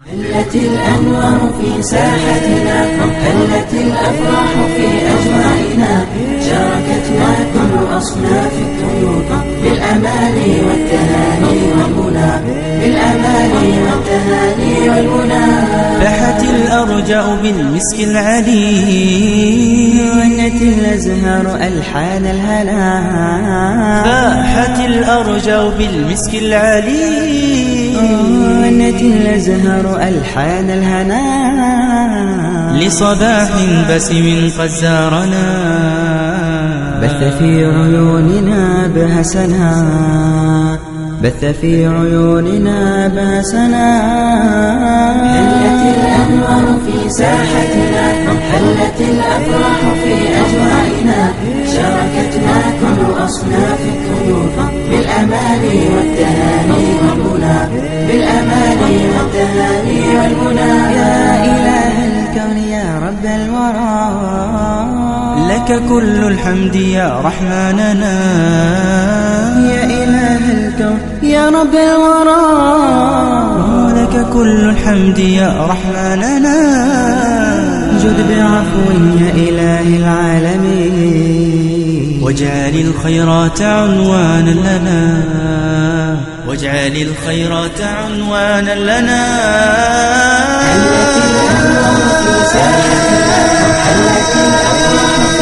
هلت الأنوار في ساحتنا، هلت الأفراح في أجوائنا، شاركتنا كل أصناف الطيور بالأماني والتهاني والمنى، بالأماني والتهاني والمنى. فاحت الأرجاء بالمسك العليل، غنت الأزهار ألحان الهنا. فاحت الأرجاء بالمسك العليل، غنت الأزهار ألحان الهنا. لصباح بسم قد زارنا، بث في عيوننا بهسنا، بث في عيوننا بهسنا. هلت الأنوار في ساحتنا، هلت الأفراح في أجوائنا، شاركتنا كل أصناف الطيور بالأماني والتهاني والمنى، بالأماني والتهاني والمنى. يا إله الكون يا رب الورى، لك كل الحمد يا رحمننا. يا إله الكون يا رب الورى، لك كل الحمد يا رحمننا. جد بعفو يا إله العالمين، واجعل الخيرات عنوانا لنا، واجعل الخيرات عنوانا لنا. هلت الأنوار في ساحتنا، هلت الأفراح